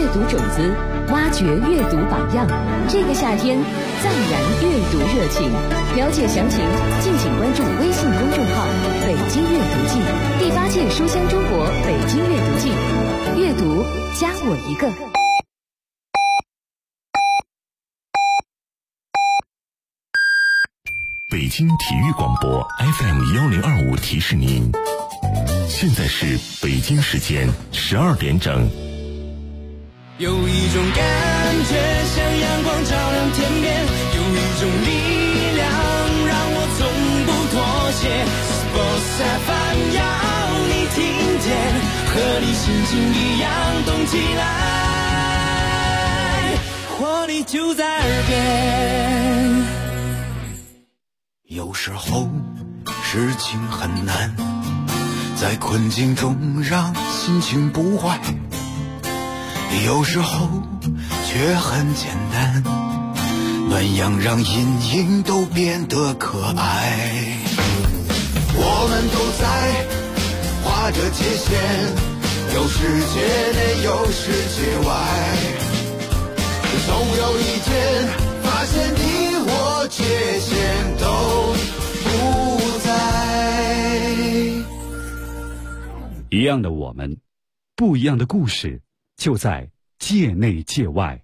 读种子，挖掘阅读榜样。这个夏天，暂燃阅读热情。了解详情，敬请关注微信公众号“北京阅读季”，第8届书香中国北京阅读季，阅读加我一个。 北京体育广播 FM1025 提示您，现在是北京时间12点整。 有一种感觉像阳光照亮天边，有一种力量让我从不妥协。Sports FM 要你听见，和你心情一样动起来，活力就在耳边。 有时候事情很难，在困境中让心情不坏，有时候却很简单，暖阳让阴影都变得可爱。我们都在画着界限，有世界内有世界外，总有一天发现你我界限都不在。 一样的我们，不一样的故事，就在界内界外。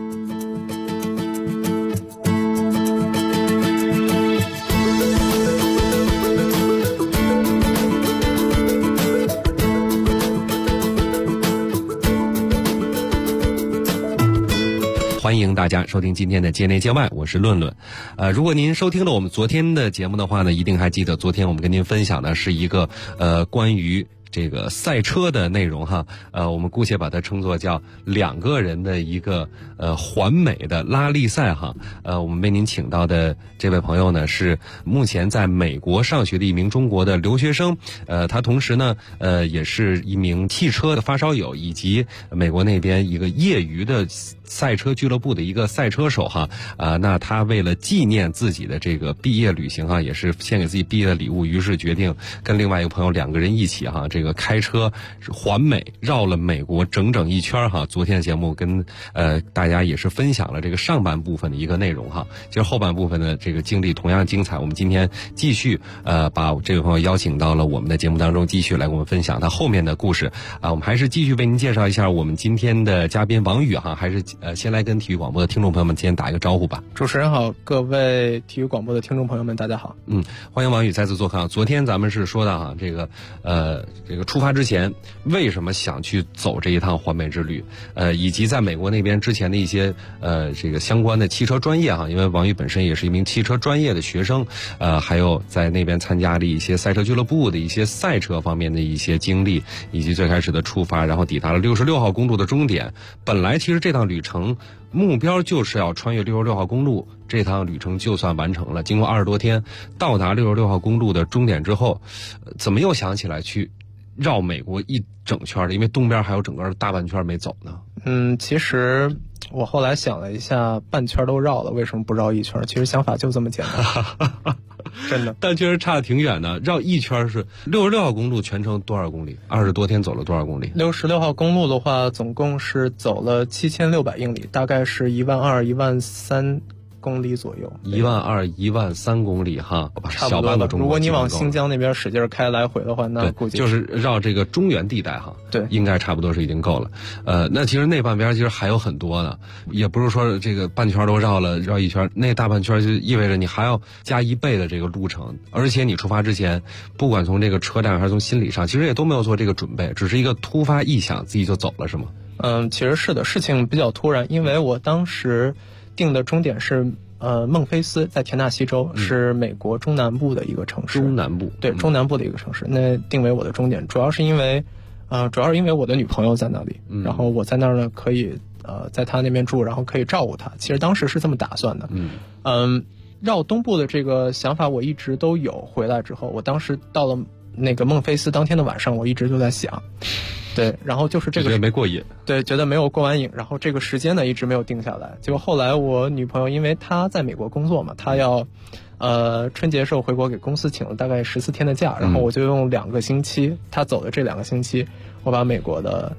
欢迎大家收听今天的界内界外，我是论论。如果您收听了我们昨天的节目的话呢，一定还记得昨天我们跟您分享的是一个关于这个赛车的内容哈，我们姑且把它称作叫2个人的一个环美的拉力赛哈。我们为您请到的这位朋友呢，是目前在美国上学的一名中国的留学生，他同时呢也是一名汽车的发烧友，以及美国那边一个业余的赛车俱乐部的一个赛车手哈。那他为了纪念自己的这个毕业旅行哈，也是献给自己毕业的礼物，于是决定跟另外一个朋友2个人一起哈，这个开车环美绕了美国整整一圈哈。昨天的节目跟大家也是分享了这个上半部分的一个内容哈。其实后半部分的这个经历同样精彩，我们今天继续把这位朋友邀请到了我们的节目当中，继续来跟我们分享他后面的故事我们还是继续为您介绍一下我们今天的嘉宾王宇哈，还是先来跟体育广播的听众朋友们先打一个招呼吧。 主持人好，各位体育广播的听众朋友们大家好。 欢迎王宇再次做客。昨天咱们是说到哈，这个出发之前为什么想去走这一趟环美之旅，以及在美国那边之前的一些这个相关的汽车专业哈，因为王宇本身也是一名汽车专业的学生，还有在那边参加了一些赛车俱乐部的一些赛车方面的一些经历，以及最开始的出发，然后抵达了66号公路的终点。本来其实这趟旅程目标就是要穿越66号公路，这趟旅程就算完成了。经过20多天到达66号公路的终点之后，怎么又想起来去绕美国一整圈的？因为东边还有整个大半圈没走呢。 其实我后来想了一下，半圈都绕了，为什么不绕一圈？其实想法就这么简单。真的， 但确实差得挺远的。绕一圈是66号公路全程多少公里？20多天走了多少公里 ？66号公路的话，总共是走了7600英里，大概是12000、13000公里左右。 12000、13000公里哈，小半个中国。 如果你往新疆那边使劲开来回的话，那估计就是绕这个中原地带哈。 对， 应该差不多是已经够了。那其实那半边其实还有很多呢，也不是说这个半圈都绕了，绕一圈，那大半圈就意味着你还要加1倍的这个路程，而且你出发之前，不管从这个车站还是从心理上，其实也都没有做这个准备，只是一个突发异想，自己就走了，是吗？ 其实是的，事情比较突然，因为我当时定的终点是孟菲斯，在田纳西州，是美国中南部的一个城市。 中南部， 对，中南部的一个城市。那定为我的终点，主要是因为我的女朋友在那里，然后我在那儿呢可以在她那边住，然后可以照顾她。其实当时是这么打算的。绕东部的这个想法我一直都有。回来之后，我当时到了那个孟菲斯当天的晚上，我一直就在想。对，然后就是这个觉得没过瘾， 对，觉得没有过完瘾，然后这个时间呢一直没有定下来。结果后来我女朋友因为她在美国工作嘛，她要春节时候回国给公司请了大概14天的假，然后我就用2个星期，她走的这2个星期，我把美国的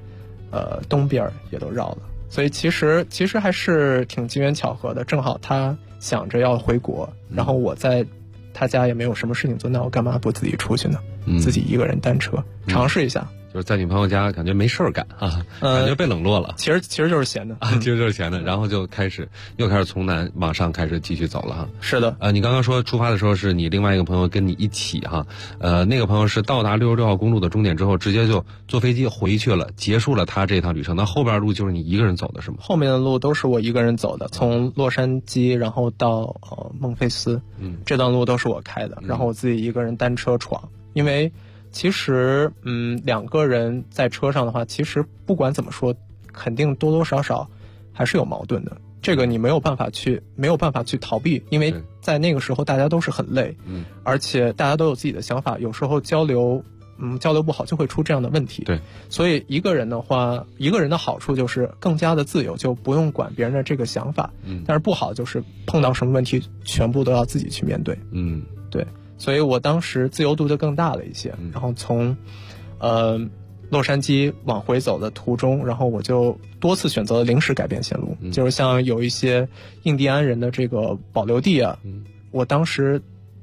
东边也都绕了。所以其实还是挺机缘巧合的，正好他想着要回国，然后我在他家也没有什么事情做，那我干嘛不自己出去呢？自己一个人单车尝试一下。 就是在女朋友家感觉没事儿干啊，感觉被冷落了。 其实就是闲的啊，其实就是闲的，然后就又开始从南往上开始继续走了哈。 是的， 你刚刚说出发的时候是你另外一个朋友跟你一起哈，那个朋友是到达66号公路的终点之后，直接就坐飞机回去了，结束了他这趟旅程。那后边路就是你一个人走的是吗？ 后面的路都是我一个人走的，从洛杉矶然后到孟菲斯，这段路都是我开的，然后我自己一个人单车闯，因为。其实，两个人在车上的话，其实不管怎么说，肯定多多少少还是有矛盾的。这个你没有办法去逃避，因为在那个时候大家都是很累，而且大家都有自己的想法，有时候交流不好就会出这样的问题。 对， 所以一个人的话，一个人的好处就是更加的自由，就不用管别人的这个想法。但是不好就是碰到什么问题，全部都要自己去面对。对。所以我当时自由度就更大了一些，然后从，洛杉矶往回走的途中，然后我就多次选择了临时改变线路，就是像有一些印第安人的这个保留地啊，我当时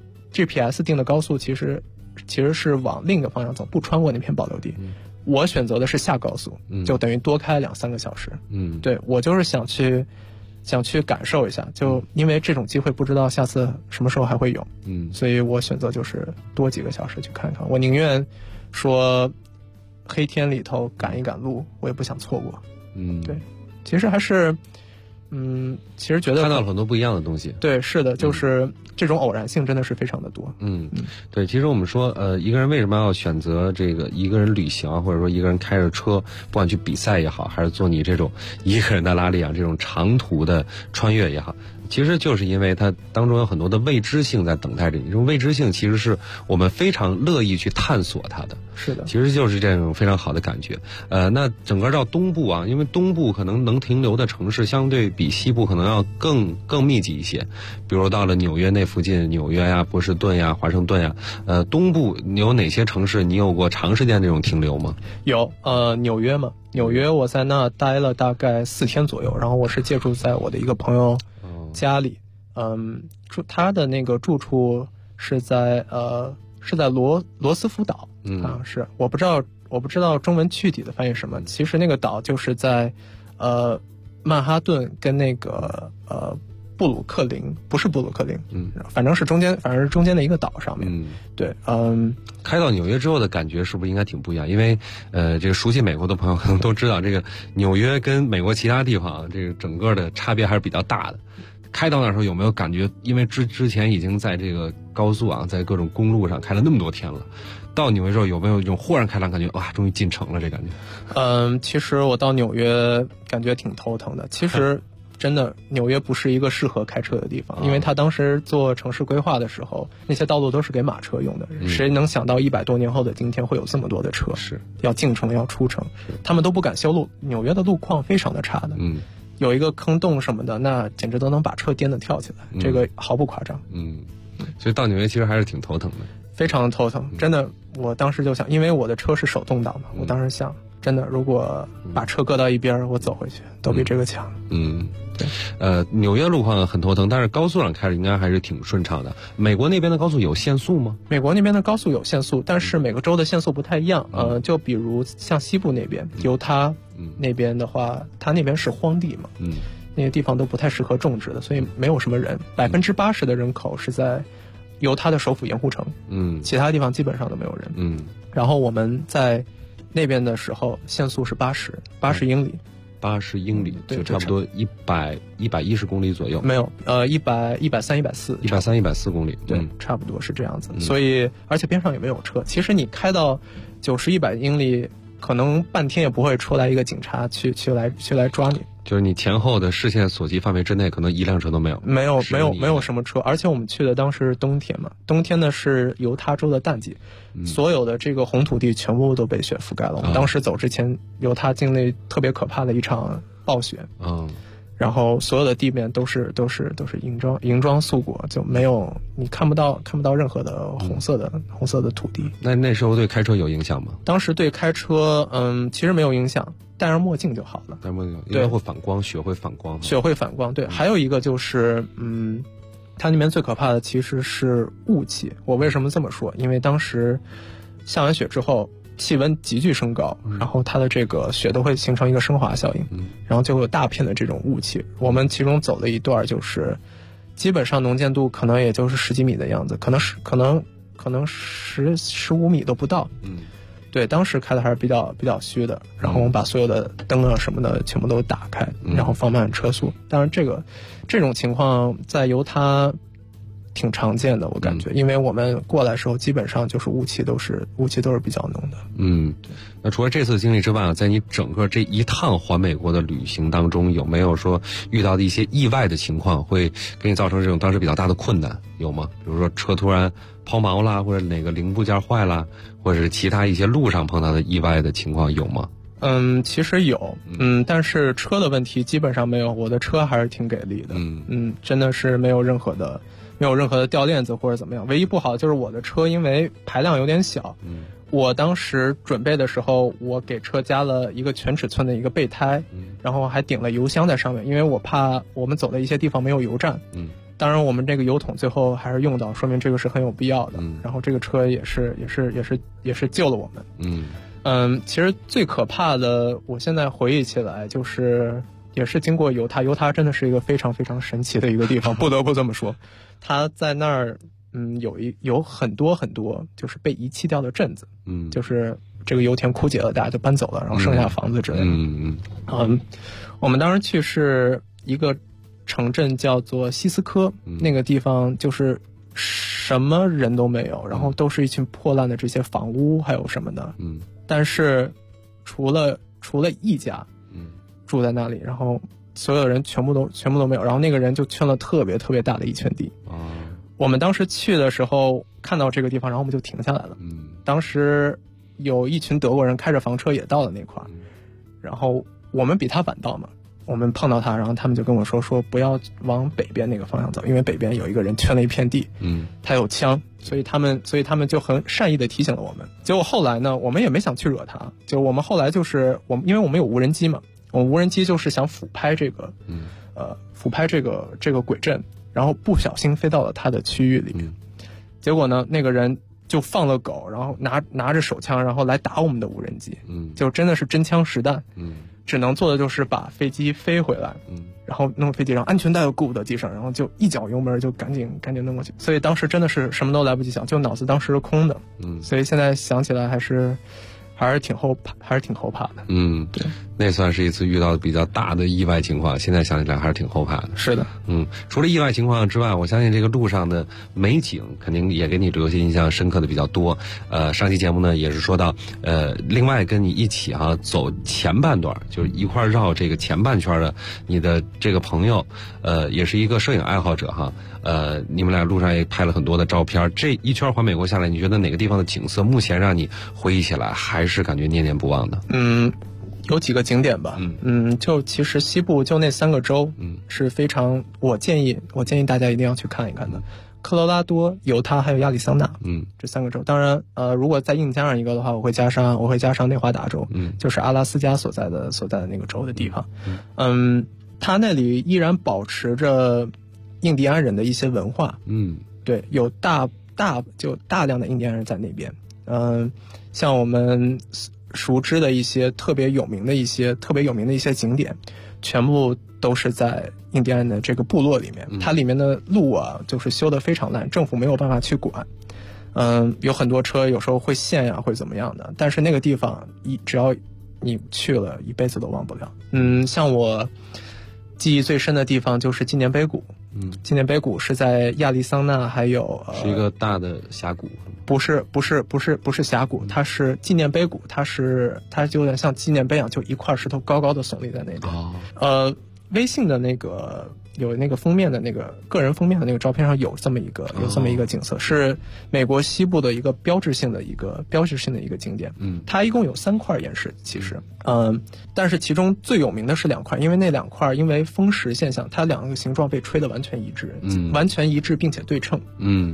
GPS 定的高速其实是往另一个方向走，不穿过那片保留地，我选择的是下高速，就等于多开2-3个小时。对，我就是想去感受一下，就因为这种机会不知道下次什么时候还会有，所以我选择就是多几个小时去看看。我宁愿说黑天里头赶一赶路，我也不想错过。对，其实还是，其实觉得看到了很多不一样的东西。 对，是的，就是这种偶然性真的是非常的多。 对，其实我们说，一个人为什么要选择这个一个人旅行，或者说一个人开着车，不管去比赛也好，还是做你这种一个人的拉力啊，这种长途的穿越也好，其实就是因为它当中有很多的未知性在等待着你。这种未知性其实是我们非常乐意去探索它的。 是的， 其实就是这种非常好的感觉。那整个到东部啊，因为东部可能能停留的城市相对比西部可能要更密集一些，比如到了纽约那附近，纽约呀、波士顿呀、华盛顿呀，东部有哪些城市你有过长时间这种停留吗？ 有，纽约嘛，纽约我在那待了大概4天左右，然后我是借住在我的一个朋友家里，他的那个住处是在罗斯福岛，是我不知道中文具体的翻译什么。其实那个岛就是在曼哈顿跟那个布鲁克林，不是布鲁克林，反正是中间的一个岛上面。对， 开到纽约之后的感觉是不是应该挺不一样？因为这个熟悉美国的朋友可能都知道，这个纽约跟美国其他地方这个整个的差别还是比较大的。开到那时候有没有感觉？因为之前已经在这个高速啊，在各种公路上开了那么多天了，到纽约之后有没有一种豁然开朗感觉？哇，终于进城了这感觉？ 其实我到纽约感觉挺头疼的。其实真的纽约不是一个适合开车的地方，因为他当时做城市规划的时候，那些道路都是给马车用的。谁能想到100多年后的今天会有这么多的车？ 是要进城要出城，他们都不敢修路。纽约的路况非常的差的。有一个坑洞什么的，那简直都能把车颠得跳起来，这个毫不夸张。 所以到纽约其实还是挺头疼的， 非常头疼。真的，我当时就想，因为我的车是手动挡嘛，我当时想，真的，如果把车搁到一边，我走回去都比这个强。 对。纽约路况很头疼，但是高速上开着应该还是挺顺畅的。美国那边的高速有限速吗？ 美国那边的高速有限速，但是每个州的限速不太一样。就比如像西部那边，犹他那边的话，它那边是荒地嘛，那些地方都不太适合种植的，所以没有什么人。80%的人口是在犹他的首府盐湖城，其他地方基本上都没有人。然后我们在那边的时候，限速是80英里。 80英里，就差不多110公里左右。 没有，130、140。 130、140公里， 对，差不多是这样子。所以，而且边上也没有车。其实你开到90、100英里，可能半天也不会出来一个警察去来抓你。 就是你前后的视线所及范围之内，可能一辆车都没有。 没有什么车，而且我们去的当时是冬天嘛，冬天呢是犹他州的淡季，所有的这个红土地全部都被雪覆盖了。我们当时走之前，犹他经历特别可怕的一场暴雪。然后所有的地面都是银装素裹，就没有你看不到任何的红色的土地。 那时候对开车有影响吗？ 当时对开车，其实没有影响。 戴上墨镜就好了。 戴墨镜应该会反光，雪会反光。 雪会反光，对。还有一个就是，它那边最可怕的其实是雾气。我为什么这么说？因为当时下完雪之后，气温急剧升高，然后它的这个雪都会形成一个升华效应，然后就会有大片的这种雾气。我们其中走了一段，就是基本上能见度可能也就是10几米的样子，可能15米都不到。对，当时开的还是比较虚的，然后我们把所有的灯啊什么的全部都打开，然后放慢车速。当然这种情况在犹他挺常见的，我感觉，因为我们过来的时候基本上就是雾气都是比较浓的。 那除了这次经历之外，在你整个这一趟环美国的旅行当中，有没有说遇到的一些意外的情况，会给你造成这种当时比较大的困难，有吗？比如说车突然抛锚啦，或者哪个零部件坏啦，或者是其他一些路上碰到的意外的情况有吗？ 其实有，但是车的问题基本上没有，我的车还是挺给力的，真的是没有任何的掉链子或者怎么样。唯一不好就是我的车因为排量有点小，我当时准备的时候，我给车加了一个全尺寸的一个备胎，然后还顶了油箱在上面，因为我怕我们走的一些地方没有油站。当然我们这个油桶最后还是用到，说明这个是很有必要的。然后这个车也是救了我们。其实最可怕的，我现在回忆起来就是也是经过犹他真的是一个非常非常神奇的一个地方，不得不这么说。它在那儿有很多很多就是被遗弃掉的镇子，就是这个油田枯竭了，大家就搬走了，然后剩下房子之类的。我们当时去是一个城镇叫做西斯科，那个地方就是什么人都没有，然后都是一群破烂的这些房屋还有什么的。但是除了一家住在那里，然后所有的人全部都没有，然后那个人就圈了特别特别大的一圈地。我们当时去的时候看到这个地方，然后我们就停下来了。当时有一群德国人开着房车也到了那块儿，然后我们比他晚到嘛，我们碰到他，然后他们就跟我说不要往北边那个方向走，因为北边有一个人圈了一片地，他有枪，所以他们就很善意的提醒了我们。结果后来呢，我们也没想去惹他，就我们后来就是因为我们有无人机嘛，我们无人机就是想俯拍这个轨阵，然后不小心飞到了他的区域里面。结果呢，那个人就放了狗，然后拿着手枪，然后来打我们的无人机，就真的是真枪实弹。只能做的就是把飞机飞回来，然后弄飞机，然后安全带又顾不得系上，然后就一脚油门就赶紧弄过去。所以当时真的是什么都来不及想，就脑子当时是空的。所以现在想起来还是挺后怕的。对， 那算是一次遇到的比较大的意外情况，现在想起来还是挺后怕的。 是的。 除了意外情况之外，我相信这个路上的美景肯定也给你留下印象深刻的比较多。上期节目呢也是说到，另外跟你一起走前半段，就是一块绕这个前半圈的你的这个朋友，也是一个摄影爱好者你们俩路上也拍了很多的照片。这一圈环美国下来，你觉得哪个地方的景色目前让你回忆起来还是感觉念念不忘的？ 有几个景点吧。就其实西部就那3个州，是非常我建议大家一定要去看一看的。科罗拉多、犹他还有亚利桑那，这3个州。当然，如果再硬加上一个的话，我会加上内华达州，就是阿拉斯加所在的那个州的地方。它那里依然保持着印第安人的一些文化。对，有大量的印第安人在那边。像我们熟知的一些特别有名的一些景点，全部都是在印第安的这个部落里面。它里面的路啊，就是修得非常烂，政府没有办法去管。有很多车有时候会陷呀，会怎么样的。但是那个地方只要你去了，一辈子都忘不了。像我记忆最深的地方就是纪念碑谷。纪念碑谷是在亚利桑那，还有是一个大的峡谷。 不是峡谷，它是纪念碑谷，它就有点像纪念碑一样，就一块石头高高的耸立在那边。微信的那个有那个封面的那个个人封面的那个照片上有这么一个景色，是美国西部的一个标志性的一个景点。它一共有3块岩石，其实，但是其中最有名的是2块，因为那2块因为风蚀现象，它2个形状被吹得完全一致，并且对称。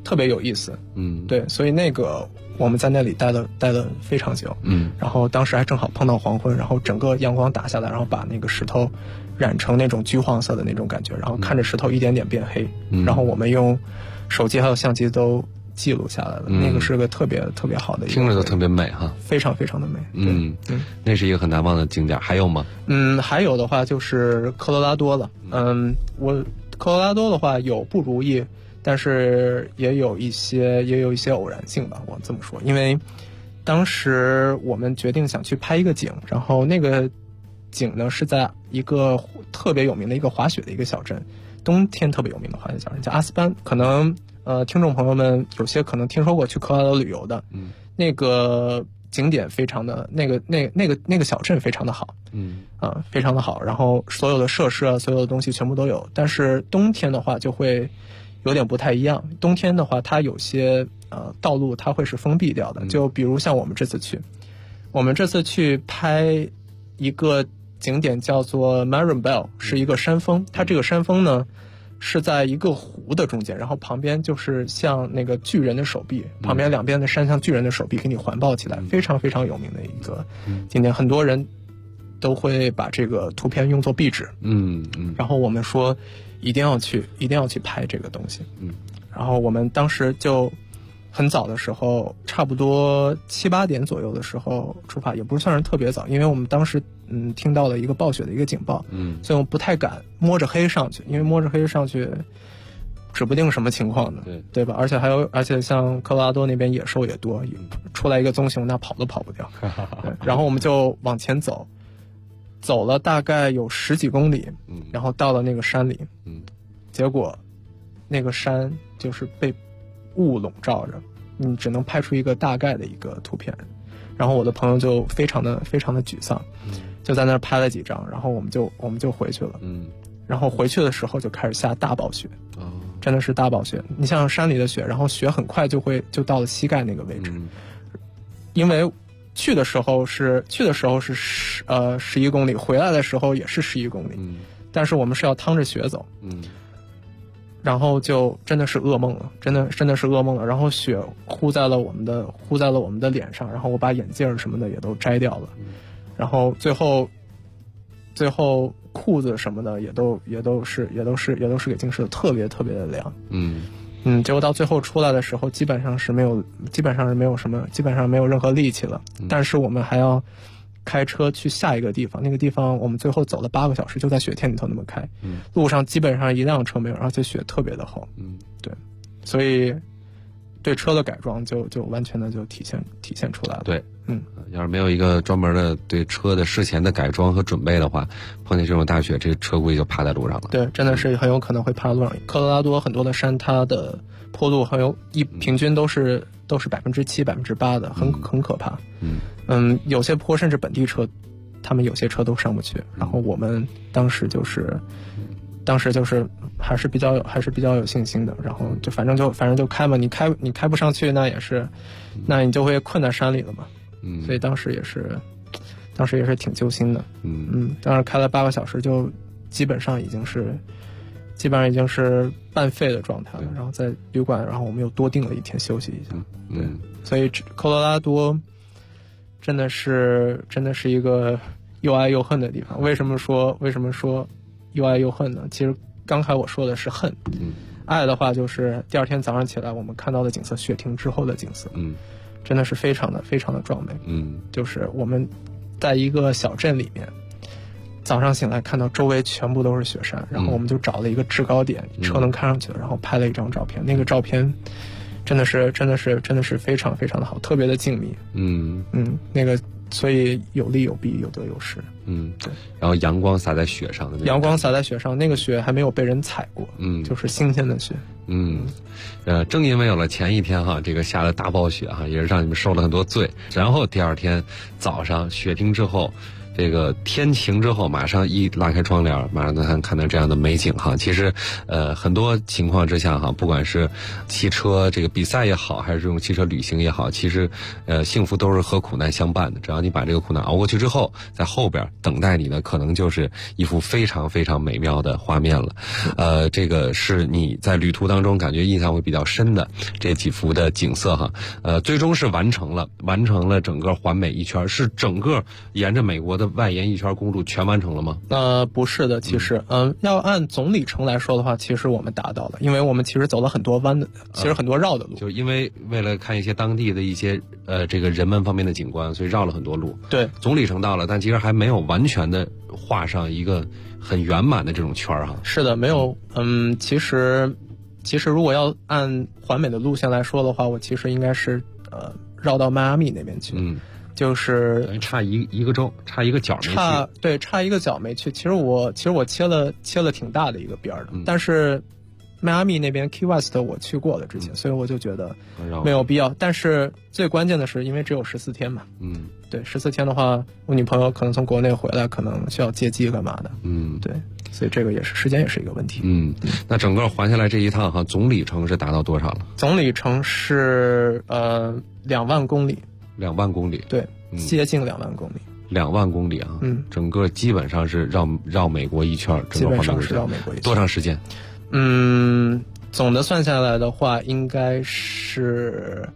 特别有意思。对，所以那个我们在那里待了非常久。然后当时还正好碰到黄昏，然后整个阳光打下来，然后把那个石头染成那种橘黄色的那种感觉，然后看着石头一点点变黑，然后我们用手机还有相机都记录下来了。那个是个特别特别好的一个， 听着都特别美哈， 非常非常的美。 那是一个很难忘的景点。还有吗？ 还有的话就是科罗拉多了。科罗拉多的话有不如意，但是也有一些偶然性吧，我这么说。因为当时我们决定想去拍一个景，然后那个景呢是在一个特别有名的一个滑雪的一个小镇，冬天特别有名的滑雪小镇叫阿斯班。可能听众朋友们有些可能听说过去科罗拉多旅游的，那个景点非常的那个小镇非常的好，非常的好，然后所有的设施啊，所有的东西全部都有。但是冬天的话就会有点不太一样，冬天的话它有些道路它会是封闭掉的，就比如像我们这次去拍一个景点叫做 Marienbell， 是一个山峰，它这个山峰呢是在一个湖的中间，然后旁边就是像那个巨人的手臂，旁边两边的山像巨人的手臂给你环抱起来，非常非常有名的一个景点，很多人都会把这个图片用作壁纸。然后我们说一定要去拍这个东西。然后我们当时就很早的时候，差不多7、8点左右的时候出发，也不算是特别早，因为我们当时听到了一个暴雪的一个警报，所以我不太敢摸着黑上去，因为摸着黑上去指不定什么情况的，对吧？而且像科罗拉多那边野兽也多，出来一个棕熊那跑都跑不掉。然后我们就往前走了大概有10几公里，然后到了那个山里，结果那个山就是被雾笼罩着，你只能拍出一个大概的一个图片。然后我的朋友就非常的沮丧，就在那儿拍了几张，然后我们就回去了。然后回去的时候就开始下大暴雪，真的是大暴雪。你像山里的雪，然后雪很快就到了膝盖那个位置，因为去的时候是11公里，回来的时候也是11公里，但是我们是要趟着雪走。然后就真的是噩梦了，真的是噩梦了。然后雪糊在了我们的脸上，然后我把眼镜什么的也都摘掉了，然后最后裤子什么的也都是给浸湿的特别特别的凉。结果到最后出来的时候，基本上没有任何力气了。但是我们还要开车去下一个地方，那个地方我们最后走了8个小时，就在雪天里头那么开，路上基本上一辆车没有，而且雪特别的厚。对，所以对车的改装就完全的就体现出来了。 对，要是没有一个专门的对车的事前的改装和准备的话，碰见这种大雪，这个车估计就趴在路上了。 对，真的是很有可能会趴在路上。科罗拉多很多的山，它的坡度平均都是7%、8%的，很可怕。有些坡甚至本地车，他们有些车都上不去。然后我们当时就是还是比较有信心的。然后就反正就开嘛，你开不上去，那你就会困在山里了嘛。所以当时也是挺揪心的。当时开了8个小时，就基本上已经是半废的状态了。然后在旅馆，然后我们又多订了1天休息一下。所以科罗拉多真的是一个又爱又恨的地方。为什么说又爱又恨呢？其实刚才我说的是恨，爱的话就是第2天早上起来我们看到的景色，雪停之后的景色，真的是非常的非常的壮美。就是我们在一个小镇里面，早上醒来看到周围全部都是雪山，然后我们就找了一个制高点，车能看上去的，然后拍了一张照片。那个照片真的是非常非常的好，特别的静谧。那个所以有利有弊，有得有失。 对。然后阳光洒在雪上的， 阳光洒在雪上，那个雪还没有被人踩过，就是新鲜的雪。 正因为有了前一天这个下了大暴雪也是让你们受了很多罪。然后第2天早上雪停之后， 这个天晴之后，马上一拉开窗帘，马上能看到这样的美景哈。其实，很多情况之下哈，不管是汽车这个比赛也好，还是这种汽车旅行也好，其实，幸福都是和苦难相伴的。只要你把这个苦难熬过去之后，在后边等待你的可能就是一幅非常非常美妙的画面了。这个是你在旅途当中感觉印象会比较深的这几幅的景色哈。最终是完成了整个环美一圈，是整个沿着美国的外沿一圈公路全完成了吗？ 不是的，其实，要按总里程来说的话，其实我们达到了，因为我们其实走了很多弯的，其实很多绕的路， 就因为为了看一些当地的一些这个人文方面的景观，所以绕了很多路。 对， 总里程到了，但其实还没有完全的画上一个很圆满的这种圈哈。 是的，没有，其实如果要按环美的路线来说的话，我其实应该是绕到迈阿密那边去，就是差一个州，差一个角没去。 差一个角没去。其实我切了挺大的一个边的，但是迈阿密那边 Key West 我去过了之前，所以我就觉得没有必要。但是最关键的是，因为只有14天嘛，对，14天的话，我女朋友可能从国内回来，可能需要接机干嘛的，对。所以这个时间也是一个问题。 那整个环下来这一趟哈，总里程是达到多少了？ 总里程是2万公里。 2万公里， 对，接近2万公里。 2万公里啊，整个基本上是绕美国一圈， 基本上是绕美国一圈。 多长时间？ 总的算下来的话，应该是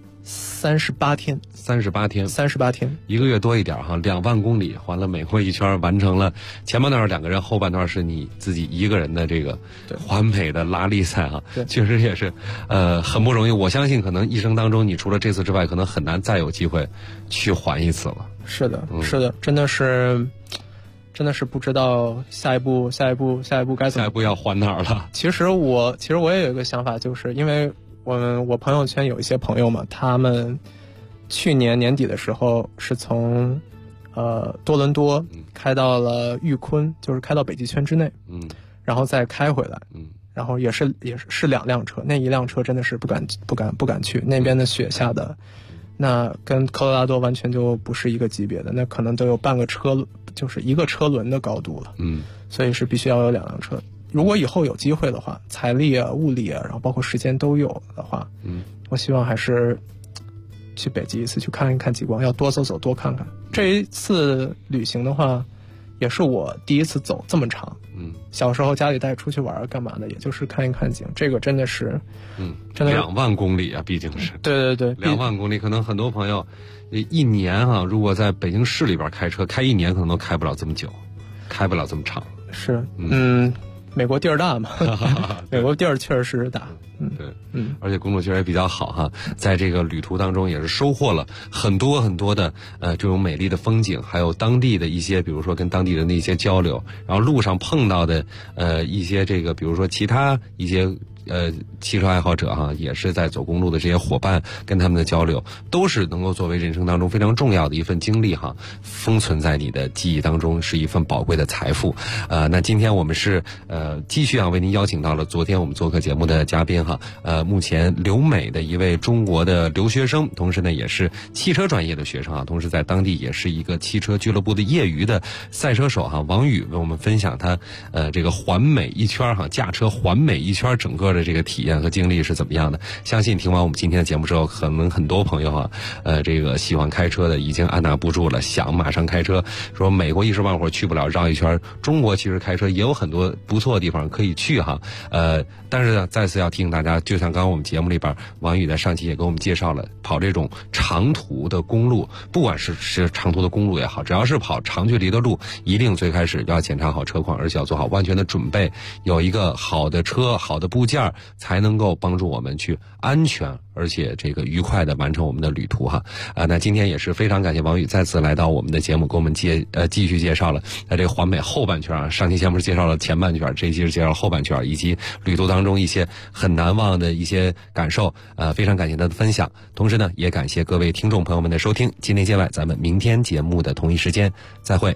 38天。38天，1 个月多一点哈，2万公里环了美国一圈，完成了前半段2个人，后半段是你自己一个人的这个环美的拉力赛哈，确实也是很不容易。我相信可能一生当中，你除了这次之外，可能很难再有机会去环一次了。 是的，是的，真的是不知道下一步该怎么。 下一步要环哪儿了？ 其实我也有一个想法，就是因为我朋友圈有一些朋友嘛，他们去年年底的时候是从多伦多开到了裕昆，就是开到北极圈之内，然后再开回来，然后也是2辆车，那一辆车真的是不敢去，那边的雪下的，那跟科罗拉多完全就不是一个级别的，那可能都有半个车，就是一个车轮的高度了，所以是必须要有2辆车。如果以后有机会的话，财力啊、物力啊，然后包括时间都有的话，我希望还是去北极一次，去看一看极光，要多走走，多看看。这一次旅行的话，也是我第一次走这么长。小时候家里带出去玩干嘛的，也就是看一看景。这个真的是，真的 2万公里啊，毕竟是。 对 ，2万公里，可能很多朋友一年哈，如果在北京市里边开车开1年，可能都开不了这么久，开不了这么长。 是，美国地儿大嘛，美国地儿确实是大。 对，而且公路确实也比较好哈，在这个旅途当中也是收获了很多很多的这种美丽的风景，还有当地的一些，比如说跟当地人的一些交流，然后路上碰到的一些这个，比如说其他一些汽车爱好者哈，也是在走公路的这些伙伴跟他们的交流，都是能够作为人生当中非常重要的一份经历哈，封存在你的记忆当中，是一份宝贵的财富。那今天我们是继续为您邀请到了昨天我们做客节目的嘉宾哈，目前留美的一位中国的留学生，同时呢也是汽车专业的学生啊，同时在当地也是一个汽车俱乐部的业余的赛车手哈，王宇为我们分享他这个环美一圈哈，驾车环美一圈整个的这个体验和经历是怎么样的。相信听完我们今天的节目之后，可能很多朋友这个喜欢开车的已经按捺不住了，想马上开车，说美国一时半会儿去不了，绕一圈。中国其实开车也有很多不错的地方可以去哈，但是呢再次要提醒大家，就像刚刚我们节目里边王宇在上期也给我们介绍了，跑这种长途的公路，不管是长途的公路也好，只要是跑长距离的路，一定最开始要检查好车况，而且要做好万全的准备，有一个好的车好的部件，才能够帮助我们去安全而且这个愉快的完成我们的旅途哈。那今天也是非常感谢王宇再次来到我们的节目，给我们继续介绍了这个环美后半圈啊。上期节目是介绍了前半圈，这一期是介绍后半圈，以及旅途当中一些很难忘的一些感受。非常感谢他的分享，同时呢也感谢各位听众朋友们的收听。今天见外，咱们明天节目的同一时间再会。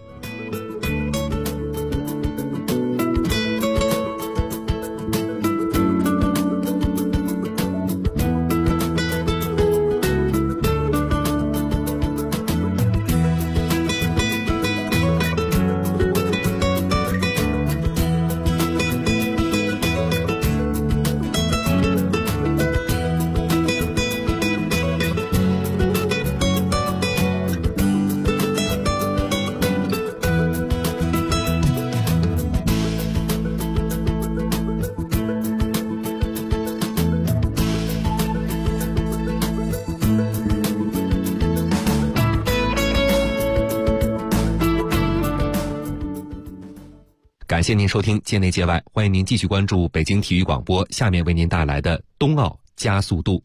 感谢您收听界内界外，欢迎您继续关注北京体育广播，下面为您带来的冬奥加速度。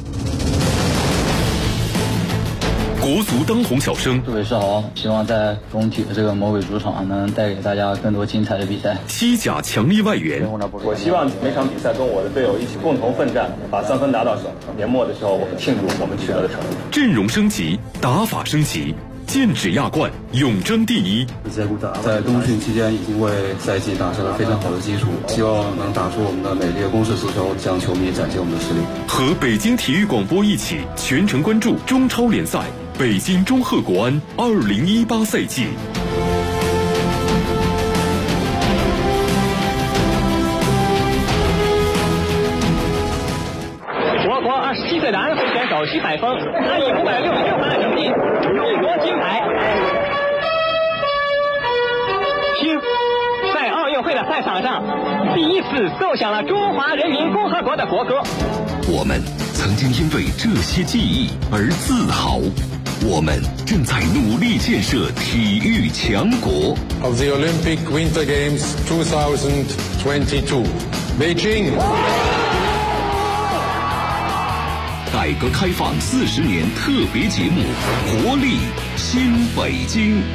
国足当红小生， 各位是好，希望在中体的这个魔鬼主场能带给大家更多精彩的比赛。 西甲强力外援， 我希望每场比赛跟我的队友一起共同奋战，把3分拿到手。年末的时候，我们庆祝我们取得的成绩。 阵容升级，打法升级，剑指亚冠，永争第一。 在冬训期间已经为赛季打下了非常好的基础，希望能打出我们的美丽的攻势足球，向球迷展现我们的实力。 和北京体育广播一起全程关注中超联赛北京中赫国安2018赛季。 我国27岁的安徽选手徐海峰，他以566分的成绩勇夺金牌。听，在奥运会的赛场上，第一次奏响了中华人民共和国的国歌。 我们曾经因为这些记忆而自豪。我们正在努力建设体育强国。 Of the Olympic Winter Games 2022, Beijing. 改革开放40年特别节目，活力新北京。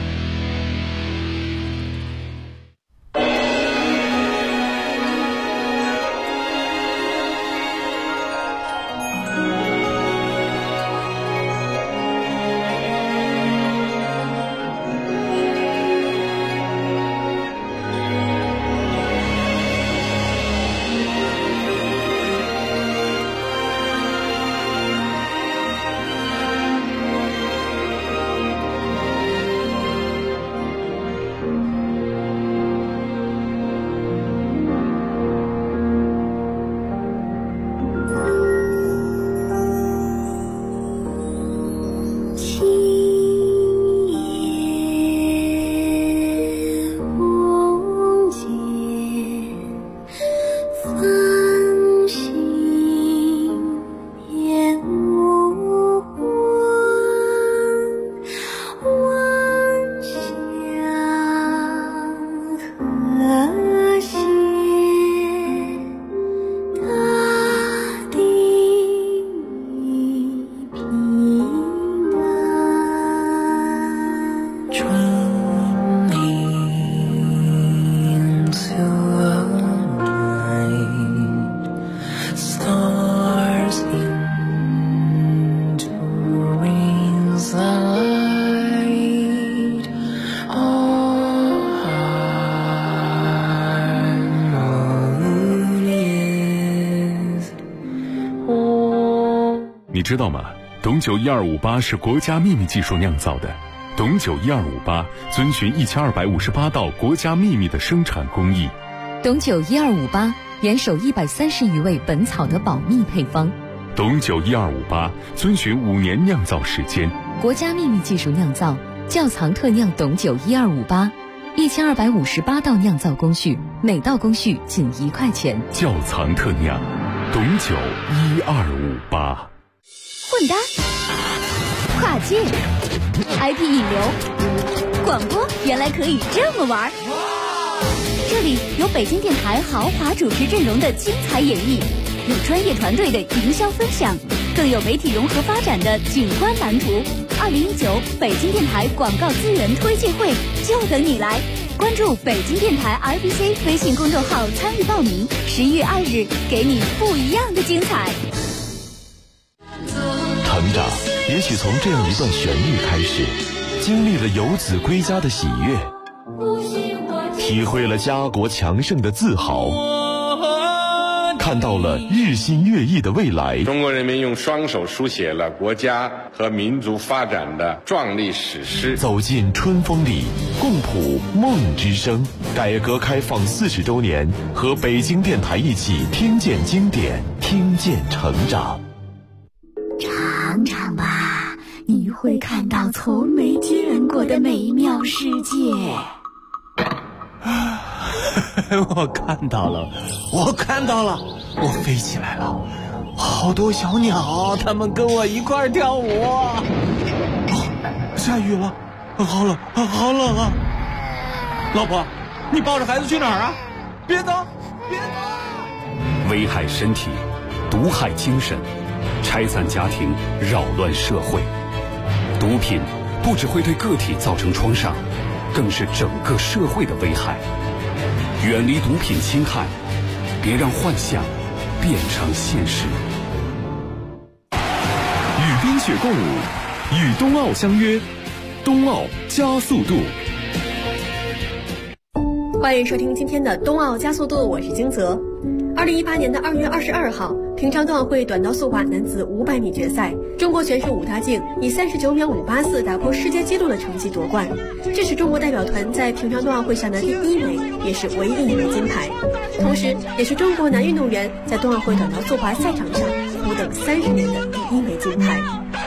你知道吗？董酒1258是国家秘密技术酿造的。董酒1258遵循1258道国家秘密的生产工艺。 董酒1258严守130余味本草的保密配方。 董酒1258遵循5年酿造时间。 国家秘密技术酿造，窖藏特酿董酒1258，1258道酿造工序，每道工序仅1块钱。 窖藏特酿，董酒1258。 混搭、跨界、IP 引流、广播，原来可以这么玩。这里有北京电台豪华主持阵容的精彩演绎，有专业团队的营销分享，更有媒体融合发展的景观蓝图。2019北京电台广告资源推介会就等你来，关注北京电台 RBC 微信公众号参与报名，11月2日给你不一样的精彩。 成长也许从这样一段旋律开始，经历了游子归家的喜悦，体会了家国强盛的自豪，看到了日新月异的未来。 中国人民用双手书写了国家和民族发展的壮丽史诗。 走进春风里，共谱梦之声。改革开放40周年，和北京电台一起听见经典，听见成长。 尝尝吧，你会看到从没见过的美妙世界。 我看到了，我飞起来了，好多小鸟，它们跟我一块跳舞。下雨了，好冷啊！老婆， 你抱着孩子去哪儿啊？别走，别走！ 危害身体，毒害精神，拆散家庭，扰乱社会。毒品不只会对个体造成创伤，更是整个社会的危害。远离毒品侵害，别让幻想变成现实。 与冰雪共舞，与冬奥相约，冬奥加速度。 欢迎收听今天的冬奥加速度，我是金泽。2018年的2月22号，平昌冬奥会短道速滑男子500米决赛，中国选手武大靖以39秒584打破世界纪录的成绩夺冠，这是中国代表团在平昌冬奥会上的第1枚，也是唯一一枚金牌，同时也是中国男运动员在冬奥会短道速滑赛场上苦等30年的第1枚金牌。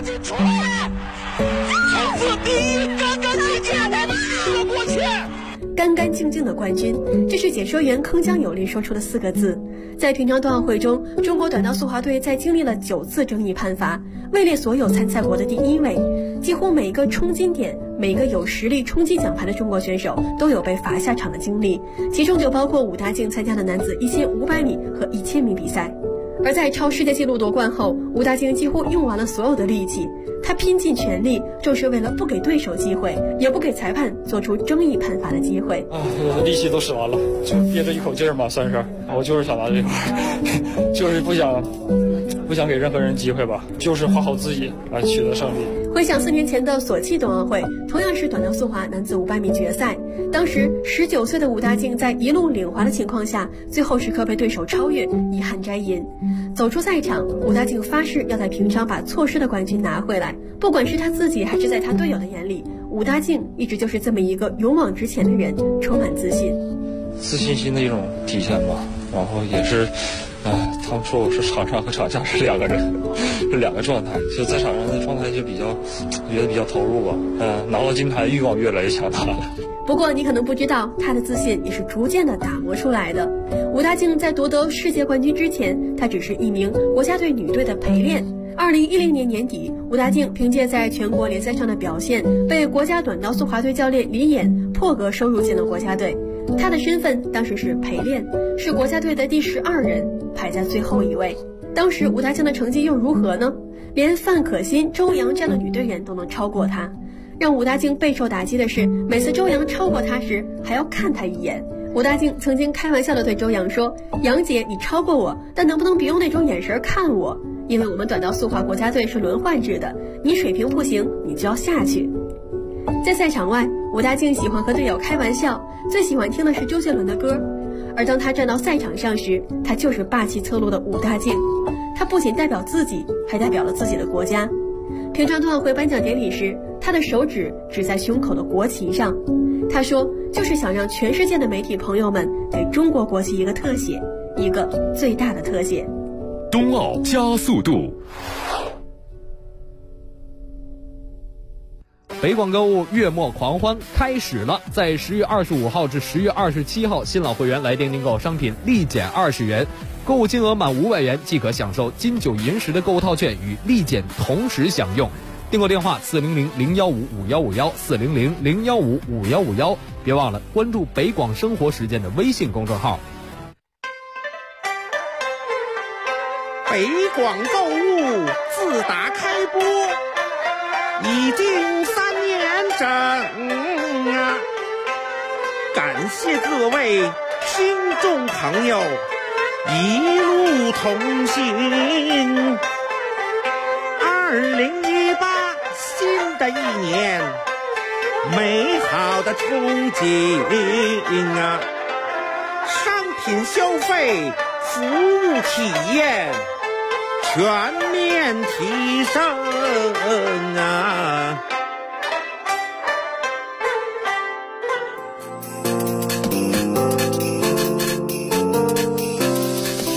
干干净净的冠军，这是解说员铿锵有力说出的4个字。在平昌冬奥会中，中国短道速滑队在经历了9次争议判罚，位列所有参赛国的第1位。几乎每一个冲金点，每一个有实力冲击奖牌的中国选手都有被罚下场的经历，其中就包括武大靖参加的男子1500米和1000米比赛。而在超世界纪录夺冠后，武大靖几乎用完了所有的力气，他拼尽全力，就是为了不给对手机会，也不给裁判做出争议判罚的机会。 力气都使完了，就憋着一口劲儿嘛，算是。我就是想拿这块，就是不想给任何人机会吧，就是画好自己来取得胜利。 回想4年前的索契冬奥会，同样是短道速滑男子500米决赛，当时19岁的武大靖在一路领滑的情况下，最后时刻被对手超越，遗憾摘银。走出赛场，武大靖发誓要在平昌把错失的冠军拿回来。不管是他自己还是在他队友的眼里，武大靖一直就是这么一个勇往直前的人，充满自信。 自信心的一种体现吧，然后也是。他们说我是场上和场下是2个人，是2个状态。就在场上的状态就觉得比较投入吧。拿到金牌欲望越来越强大了。 不过你可能不知道，他的自信也是逐渐的打磨出来的。武大靖在夺得世界冠军之前，他只是一名国家队女队的陪练。2010年年底，武大靖凭借在全国联赛上的表现，被国家短道速滑队教练李演破格收入进了国家队。他的身份当时是陪练，是国家队的第12人，排在最后一位。当时武大靖的成绩又如何呢？连范可新、周洋这样的女队员都能超过他。让武大靖备受打击的是，每次周洋超过他时，还要看他一眼。武大靖曾经开玩笑地对周洋说：“杨姐，你超过我，但能不能别用那种眼神看我？因为我们短道速滑国家队是轮换制的，你水平不行，你就要下去。”在赛场外，武大靖喜欢和队友开玩笑，最喜欢听的是周杰伦的歌。而当他站到赛场上时，他就是霸气侧漏的武大靖。他不仅代表自己，还代表了自己的国家。平昌冬奥会颁奖典礼时，他的手指指在胸口的国旗上，他说就是想让全世界的媒体朋友们给中国国旗一个特写，一个最大的特写。 冬奥加速度。 北广购物月末狂欢开始了，在10月25号至10月27号，新老会员来店订购商品立减20元，购物金额满500元即可享受金九银十的购物套券与立减同时享用。订购电话400-015-5151，400-015-5151，别忘了关注北广生活时间的微信公众号。 北广购物自打开播已经3年整啊！感谢各位听众朋友一路同行。2018新的一年，美好的憧憬啊！商品消费、服务体验全面提升啊！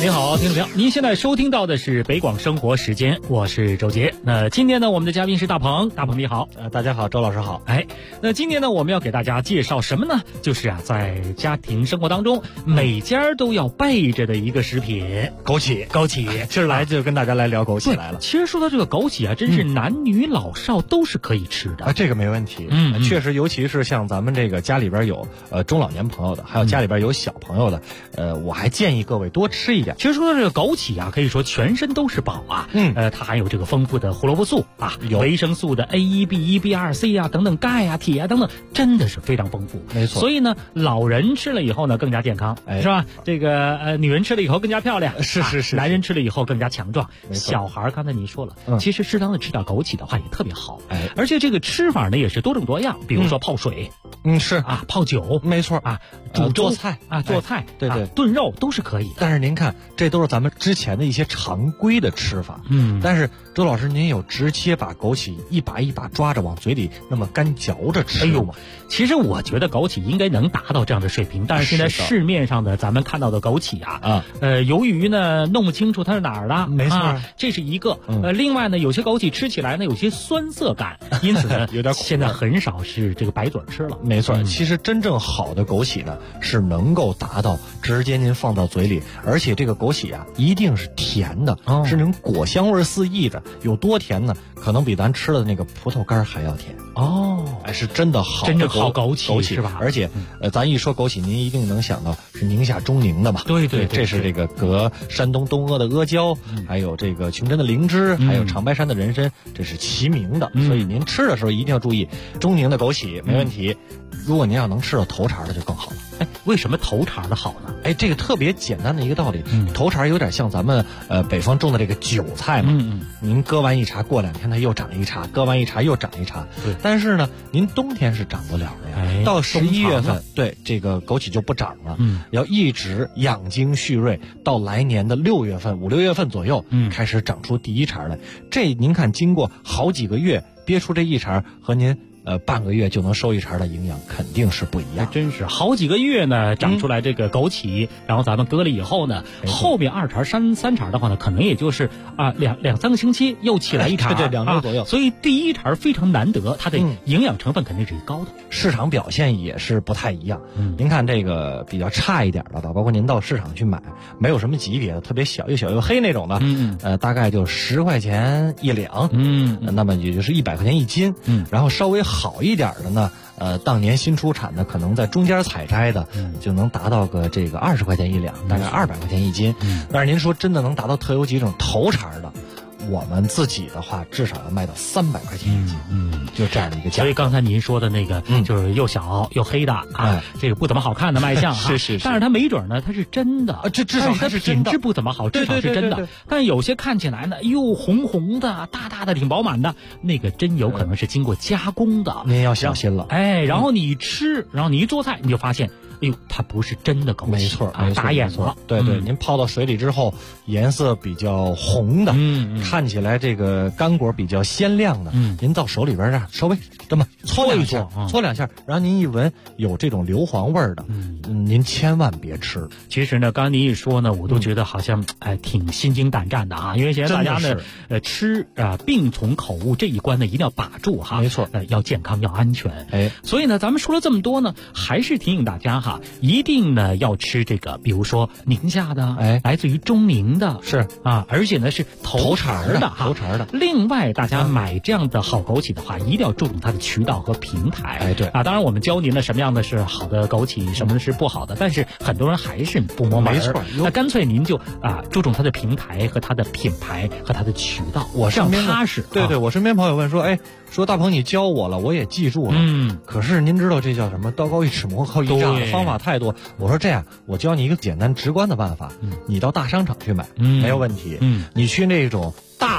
您好，听众朋友，您现在收听到的是北广生活时间，我是周杰。那今天呢，我们的嘉宾是大鹏，大鹏你好。 大家好，周老师好。 哎，那今天呢，我们要给大家介绍什么呢？就是啊，在家庭生活当中，每家都要备着的一个食品—— 枸杞。 枸杞， 今儿来就跟大家来聊枸杞来了。 其实说到这个枸杞啊，真是男女老少都是可以吃的啊，这个没问题。确实，尤其是像咱们这个家里边有中老年朋友的，还有家里边有小朋友的，我还建议各位多吃一点。 其实说到这个枸杞啊，可以说全身都是宝啊。它含有这个丰富的胡萝卜素啊，维生素的 A1、B1、B2、C 啊等等，钙啊、铁啊等等，真的是非常丰富。 没错。 所以呢，老人吃了以后呢更加健康，是吧？这个女人吃了以后更加漂亮， 是。 男人吃了以后更加强壮。小孩刚才您说了，其实适当的吃点枸杞的话也特别好。而且这个吃法呢也是多种多样，比如说泡水， 是啊，泡酒， 没错啊，煮粥做菜啊，做菜， 对， 炖肉都是可以的。 但是您看，这都是咱们之前的一些常规的吃法。但是周老师，您有直接把枸杞一把一把抓着往嘴里那么干嚼着吃吗？ 其实我觉得枸杞应该能达到这样的水平，但是现在市面上的咱们看到的枸杞啊，由于呢弄不清楚它是哪儿的， 没错， 这是一个。另外呢，有些枸杞吃起来呢有些酸涩感，因此呢有点苦。 现在很少是这个白嘴吃了。 没错，其实真正好的枸杞呢是能够达到直接您放到嘴里，而且这个枸杞啊一定是甜的，是那种果香味四溢的。有多甜呢？可能比咱吃的那个葡萄干还要甜。是真的好， 真正好枸杞是吧？ 而且咱一说枸杞，您一定能想到是宁夏钟宁的嘛？ 对， 这是这个隔山东东阿的阿胶，还有这个琼镇的灵芝，还有长白山的人参，这是齐名的。所以您吃的时候一定要注意，钟宁的枸杞没问题。如果您要能吃到头茬的就更好了。 为什么头茬的好呢？ 这个特别简单的一个道理，头茬有点像咱们北方种的这个韭菜嘛。您割完一茬，过2天它又长一茬，割完一茬又长一茬。但是呢，您冬天是长不了的呀。到11月份，对这个枸杞就不长了。要一直养精蓄锐，到来年的6月份、5、6月份左右，开始长出第一茬来。这您看，经过好几个月憋出这一茬，和您半个月就能收一茬的营养肯定是不一样。 真是好几个月呢长出来这个枸杞，然后咱们割了以后呢，后面2茬、3茬的话呢，可能也就是2、3个星期又起来一茬， 对，2周左右。 所以第一茬非常难得，它的营养成分肯定是高的。 市场表现也是不太一样。您看这个比较差一点的吧，包括您到市场去买，没有什么级别的，特别小又小又黑那种的，大概就10块钱1两，那么也就是100块钱1斤，然后稍微好一点的呢，当年新出产的，可能在中间采摘的，就能达到个这个20块钱1两，大概200块钱1斤。但是您说真的能达到特有几种头茬的，我们自己的话至少要卖到300块钱1斤，就这样的一个价格。 所以刚才您说的那个，就是又小又黑的这个不怎么好看的卖相是， 但是它没准呢，它是真的， 这至少它品质不怎么好，至少是真的。但有些看起来呢，又红红的、大大的、挺饱满的，那个真有可能是经过加工的， 您要小心了。 然后你吃，然后你一做菜，你就发现。它不是真的枸杞， 没错， 打眼了。 对，您泡到水里之后，颜色比较红的，看起来这个干果比较鲜亮的，您到手里边稍微这么搓2下，搓2下，然后您一闻有这种硫磺味的，您千万别吃。 其实呢，刚刚您一说呢，我都觉得好像挺心惊胆战的啊，因为现在大家呢吃病从口误这一关呢一定要把住哈， 没错， 要健康要安全。所以呢，咱们说了这么多呢，还是提醒大家哈。一定呢要吃这个，比如说宁夏的，来自于钟宁的， 是而且呢是头茬的哈， 头茬的。 另外，大家买这样的好枸杞的话，一定要注重它的渠道和平台。 对当然我们教您的什么样的是好的枸杞，什么的是不好的，但是很多人还是不摸门。 没错， 那干脆您就注重它的平台和它的品牌和它的渠道， 我身边踏实。 对，我身边朋友问说，说大鹏你教我了，我也记住了。可是您知道这叫什么？道高一尺，魔高一丈，方法太多。我说这样，我教你一个简单直观的办法，你到大商场去买，没有问题。你去那种大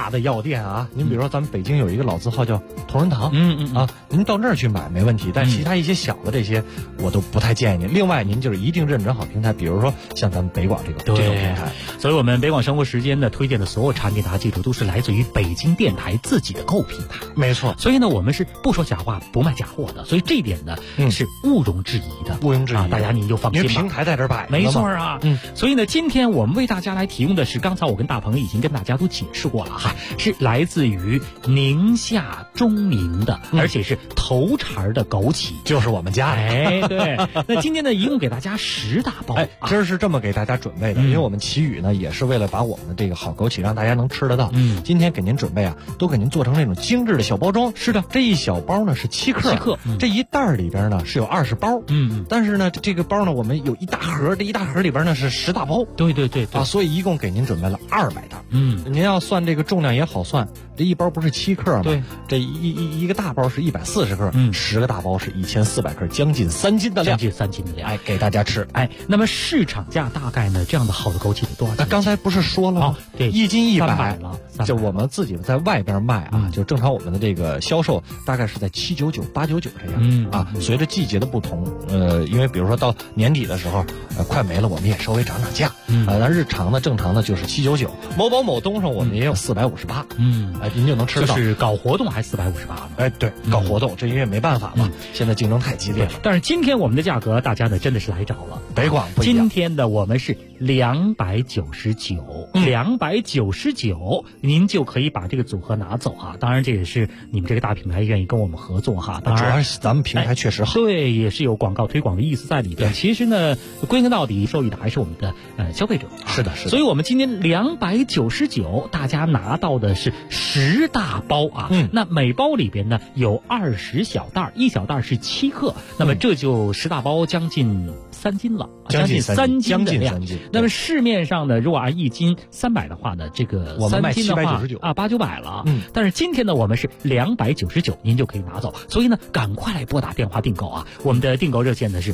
大的药店啊，您比如说咱们北京有一个老字号叫同仁堂，您到那儿去买没问题，但其他一些小的这些我都不太建议您。另外，您就是一定认准好平台，比如说像咱们北广这种平台。 所以我们北广生活时间呢推荐的所有产品，大家记住都是来自于北京电台自己的购物平台。 没错。 所以呢，我们是不说假话，不卖假货的。所以这一点呢，是毋庸置疑的。 毋庸置疑大家您就放心吧。 因为平台在这摆， 没错啊。所以呢，今天我们为大家来提供的是，刚才我跟大鹏已经跟大家都解释过了哈，是来自于宁夏中宁的，而且是头茬的枸杞， 就是我们家的。 对。那今天呢，一共给大家10大包。 今儿是这么给大家准备的，因为我们奇宇呢也是为了把我们的这个好枸杞让大家能吃得到。今天给您准备啊，都给您做成那种精致的小包装。 是的， 这一小包呢是7克，这一袋里边呢是有20包。但是呢，这个包呢我们有一大盒，这一大盒里边呢是10大包。 对啊， 所以一共给您准备了200袋。您要算这个重量也好算，这一包不是7克吗？ 对， 这一个大包是140克，10个大包是1400克，将近3斤的量。 将近3斤的量， 给大家吃。 那么市场价大概呢，这样的好的枸杞得多少钱？ 刚才不是说了吗？ 对 ，1斤100 了。 就我们自己在外边卖啊，就正常我们的这个销售大概是在799、899这样。随着季节的不同，因为比如说到年底的时候，快没了，我们也稍微涨价。那日常的正常的就是799，某宝某东上我们也有458。您就能吃到。 就是搞活动还458吗？ 对，搞活动，这因为没办法嘛，现在竞争太激烈了。 但是今天我们的价格，大家呢真的是来着了。 北广不一样， 今天的我们是299，299，您就可以把这个组合拿走哈。当然，这也是你们这个大品牌愿意跟我们合作哈。当然， 主要是咱们平台确实好。 对，也是有广告推广的意思在里边。其实呢，归根到底，受益的还是我们的消费者。 是的。 所以我们今天299，大家拿到的是10大包啊。那每包里边呢有20小袋，一小袋是7克，那么这就10大包将近3斤了，将近3斤的量。那么市面上呢，如果按1斤300的话呢，这个3斤的话800-900了。但是今天呢，我们是299，您就可以拿走。所以呢，赶快来拨打电话订购啊！我们的订购热线呢是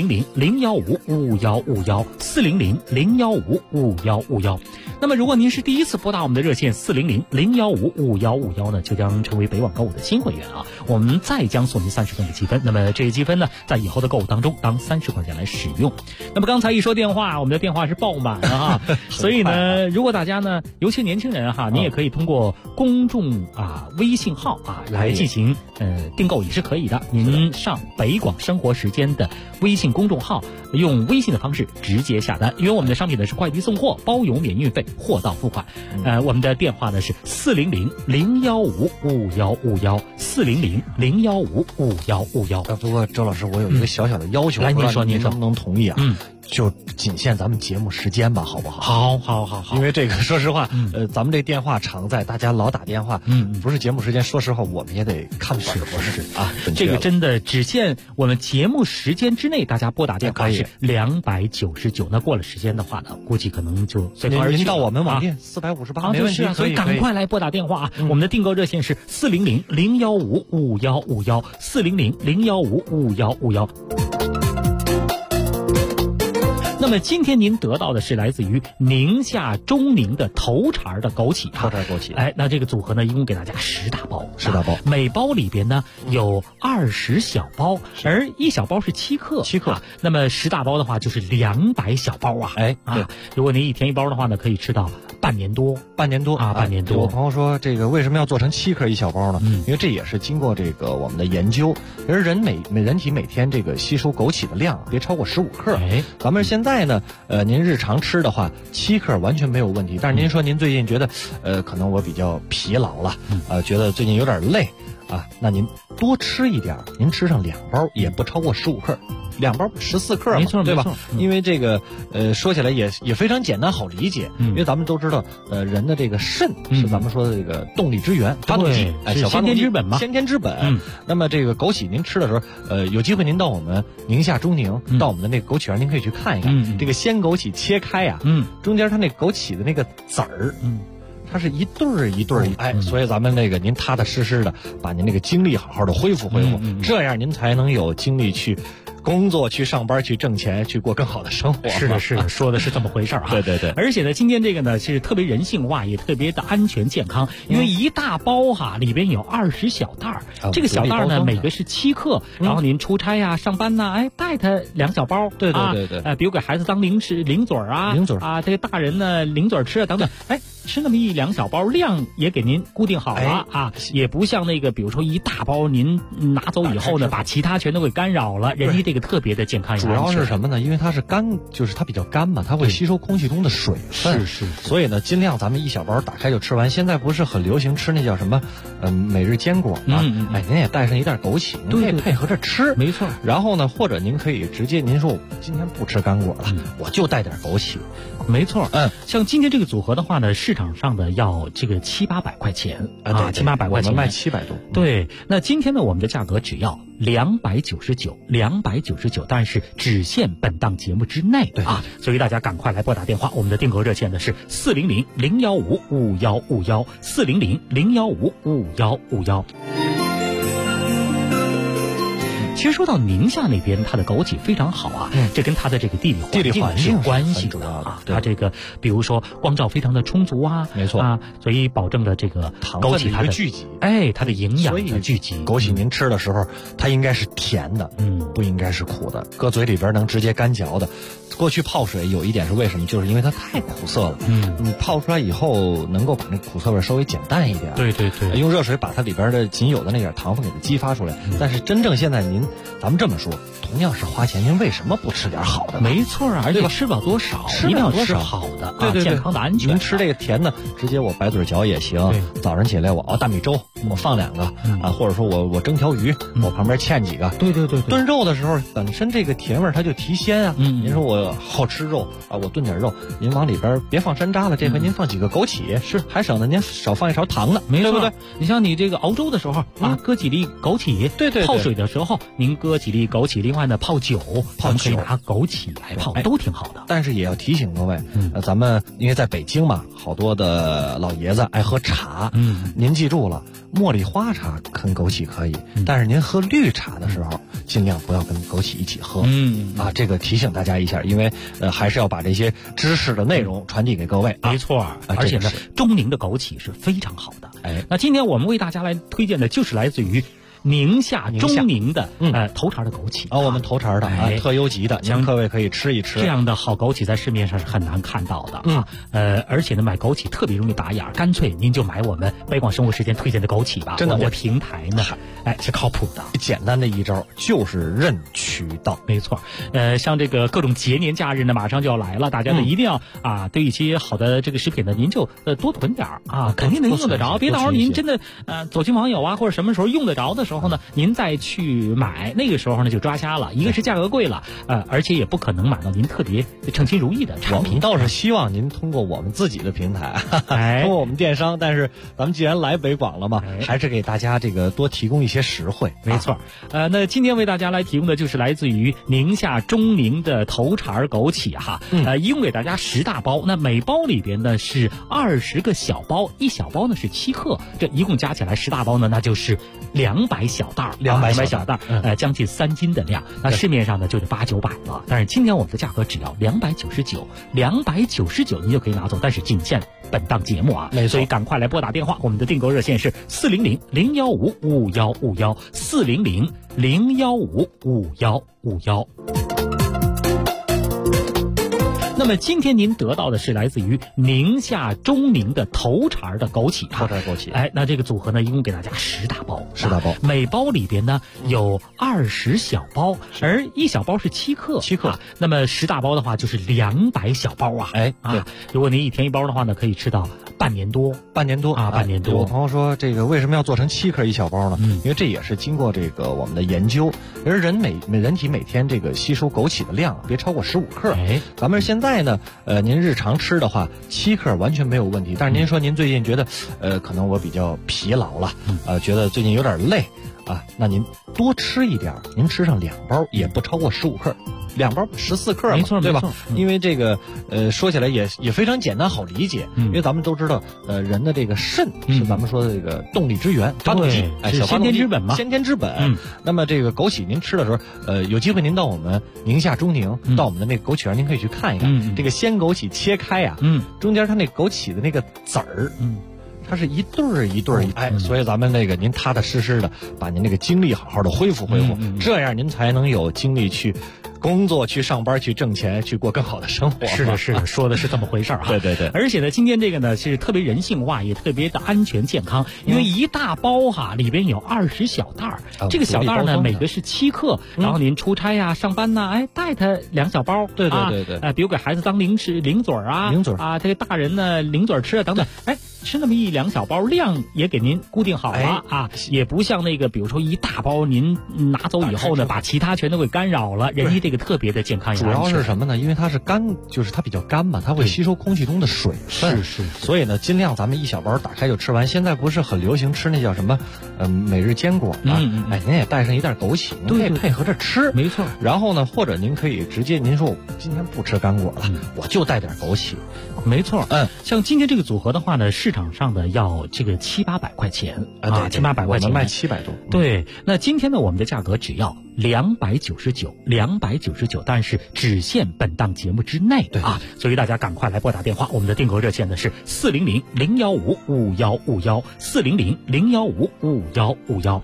400-015-515，400-015-515。那么如果您是第一次拨打我们的热线400-015-515呢，就将成为北网购物的新会员啊！我们再将送您30分的积分。那么这些积分呢，在以后的购物当中当30块钱来使用。那么刚才一说电话，我们的电话是爆满了哈。所以呢，如果大家呢，尤其年轻人哈，您也可以通过公众微信号来进行订购也是可以的。您上北广生活时间的微信公众号，用微信的方式直接下单，因为我们的商品呢是快递送货，包邮免运费，货到付款。我们的电话呢是400-015-515，400-015-515。 不过周老师，我有一个小小的要求， 来，您说能不能同意啊？就仅限咱们节目时间吧，好不好？ 好。 因为这个，说实话，咱们这电话常在，大家老打电话，不是节目时间，说实话，我们也得看本事啊。 这个真的只限我们节目时间之内，大家拨打电话是299。那过了时间的话呢，估计可能就随风而去。 您到我们网店458，没问题。 所以赶快来拨打电话啊！我们的订购热线是400-015-5151，400-015-5151。那么今天您得到的是来自于宁夏中宁的头茬的枸杞，那这个组合呢，一共给大家10大包，每包里边呢有20小包，而一小包是7克，那么10大包的话就是200小包啊。如果您一天一包的话呢，可以吃到半年多。 有朋友说，这个为什么要做成7克一小包呢？因为这也是经过这个我们的研究，而人体每天这个吸收枸杞的量别超过15克。咱们现在呢，您日常吃的话7克完全没有问题。但是您说您最近觉得，可能我比较疲劳了，觉得最近有点累那您多吃一点，您吃上2包也不超过15克。2包14克嘛， 没错， 对吧？因为这个说起来也非常简单好理解，因为咱们都知道，人的这个肾是咱们说的这个动力之源，发动机，小发动机，先天之本。那么这个枸杞您吃的时候，有机会您到我们宁夏中宁，到我们的那个枸杞园，您可以去看一看，这个鲜枸杞切开中间它那枸杞的那个籽儿。 它是一对儿一对儿，哎，所以咱们那个您踏踏实实的把您那个精力好好的恢复恢复，这样您才能有精力去工作、去上班、去挣钱、去过更好的生活。 是的，是的，说的是这么回事啊。 对对对。 而且呢，今天这个呢是特别人性化，也特别的安全健康，因为一大包哈里边有20小袋儿，这个小袋儿呢每个是7克，然后您出差呀、上班呐，哎带它2小包， 对对对对， 比如给孩子当零嘴儿啊，这个大人呢零嘴儿吃啊等等，哎。吃那么1-2小包，量也给您固定好了啊，也不像那个，比如说一大包您拿走以后呢，把其他全都给干扰了。人家这个特别的健康， 主要是什么呢？因为它是干，就是它比较干嘛，它会吸收空气中的水分。 是， 所以呢，尽量咱们1小包打开就吃完。现在不是很流行吃那叫什么，每日坚果吗？哎，您也带上一袋枸杞，您可以配合着吃。 没错。 然后呢，或者您可以直接，您说我今天不吃干果了，我就带点枸杞。 没错，像今天这个组合的话呢，市场上的要这个700-800块钱啊，700-800块钱， 我们卖700多。 对，那今天呢，我们的价格只要299，但是只限本档节目之内啊，所以大家赶快来拨打电话，我们的订购热线呢是400-015-5151，400-015-5151。其实说到宁夏那边，它的枸杞非常好啊，这跟它的这个地理环境是关系的啊。它这个比如说光照非常的充足啊， 没错啊，所以保证了这个枸杞它的聚集， 哎，它的营养的聚集。 枸杞您吃的时候，它应该是甜的，不应该是苦的，搁嘴里边能直接干嚼的。过去泡水有一点是为什么？就是因为它太苦涩了。你泡出来以后能够把那苦涩味稍微减淡一点。 对， 用热水把它里边的仅有的那点糖分给它激发出来。但是真正现在咱们这么说，同样是花钱，您为什么不吃点好的？ 没错啊，而且吃不了多少，一定要吃好的， 对， 健康的、安全。 您吃这个甜的，直接我白嘴嚼也行。早上起来我熬大米粥，我放2个啊，或者说我蒸条鱼，我旁边芡几个。 对。 炖肉的时候，本身这个甜味它就提鲜啊。您说我好吃肉啊，我炖点肉，您往里边别放山楂了，这回您放几个枸杞，是还省得您少放一勺糖呢， 没错， 对不对？ 你像你这个熬粥的时候啊，搁几粒枸杞， 对， 泡水的时候您搁几粒枸杞，另外呢泡酒可以拿枸杞来泡，都挺好的。 但是也要提醒各位，咱们因为在北京嘛，好多的老爷子爱喝茶，您记住了，茉莉花茶跟枸杞可以，但是您喝绿茶的时候，尽量不要跟枸杞一起喝。这个提醒大家一下，因为还是要把这些知识的内容传递给各位。 没错，而且呢，中宁的枸杞是非常好的。那今天我们为大家来推荐的就是来自于宁夏中宁的头茬的枸杞我们头茬的特优级的，您各位可以吃一吃。 这样的好枸杞在市面上是很难看到的而且呢，买枸杞特别容易打眼，干脆您就买我们北广生活时间推荐的枸杞吧。 真的， 我们的平台呢，是靠谱的。 简单的一招就是认渠道， 没错。像这个各种节年假日呢，马上就要来了，大家呢一定要对一些好的这个食品呢，您就多囤点肯定能用得着。别到时候您真的走亲访友啊，或者什么时候用得着的时候呢，您再去买，那个时候呢就抓瞎了。一个是价格贵了，而且也不可能买到您特别称心如意的产品。 我们倒是希望您通过我们自己的平台，通过我们电商。但是咱们既然来北广了嘛，还是给大家这个多提供一些实惠。 没错。那今天为大家来提供的就是来自于宁夏中宁的头茬枸杞一共给大家10大包，那每包里边呢是20个小包，1小包呢是7克，这一共加起来10大包呢，那就是200小袋，200小袋，将近3斤的量。那市面上呢就得800-900了，但是今天我们的价格只要299，299您就可以拿走，但是仅限本档节目所以赶快来拨打电话，我们的订购热线是400-015-5151，400-015-5151。那么今天您得到的是来自于宁夏中宁的头茬的枸杞头茬枸杞。 那这个组合呢，一共给大家10大包 ，10大包， 每包里边呢有20小包，而1小包是7克，那么10大包的话就是200小包对，如果您一天1包的话呢，可以吃到半年多。 半年多。有朋友说这个为什么要做成7克1小包呢？因为这也是经过这个我们的研究，而人体每天这个吸收枸杞的量别超过15克。咱们现在呢，您日常吃的话7克完全没有问题。但是您说您最近觉得可能我比较疲劳了，觉得最近有点累。 啊，那您多吃一点，您吃上2包也不超过15克，2包14克嘛， 没错， 对吧？因为这个说起来也非常简单好理解，因为咱们都知道人的这个肾是咱们说的这个动力之源，发动机，小先天之本嘛， 先天之本。那么这个枸杞您吃的时候，有机会您到我们宁夏中宁，到我们的那个枸杞园，您可以去看一看，这个鲜枸杞切开呀，中间它那枸杞的那个籽儿，它是一对儿一对儿，所以咱们那个您踏踏实实的把您那个精力好好的恢复，这样您才能有精力去工作、去上班、去挣钱、去过更好的生活。 是的，说的是这么回事儿对。 而且呢，今天这个呢是特别人性化，也特别的安全健康，因为一大包里边有20小袋儿，这个小袋儿呢每个是7克，然后您出差呀、上班呐，带它2小包， 对， 比如给孩子当零嘴儿啊，这个大人呢零嘴儿吃啊等等，吃那么1-2小包，量也给您固定好了啊，也不像那个比如说一大包您拿走以后呢，把其他全都给干扰了，人家这个特别的健康。 主要是什么呢？因为它是干，就是它比较干嘛，它会吸收空气中的水分， 是， 所以呢，尽量咱们1小包打开就吃完。现在不是很流行吃那叫什么每日坚果吗？您也带上一袋枸杞，您可以配合着吃， 没错。 然后呢，或者您可以直接您说我今天不吃干果了，我就带点枸杞， 没错。像今天这个组合的话呢，市场上的要这个700-800块钱啊，700-800块钱， 我们卖700多。 对，那今天呢，我们的价格只要299，但是只限本档节目之内啊，所以大家赶快来拨打电话，我们的订购热线呢是400-015-5151，400-015-5151。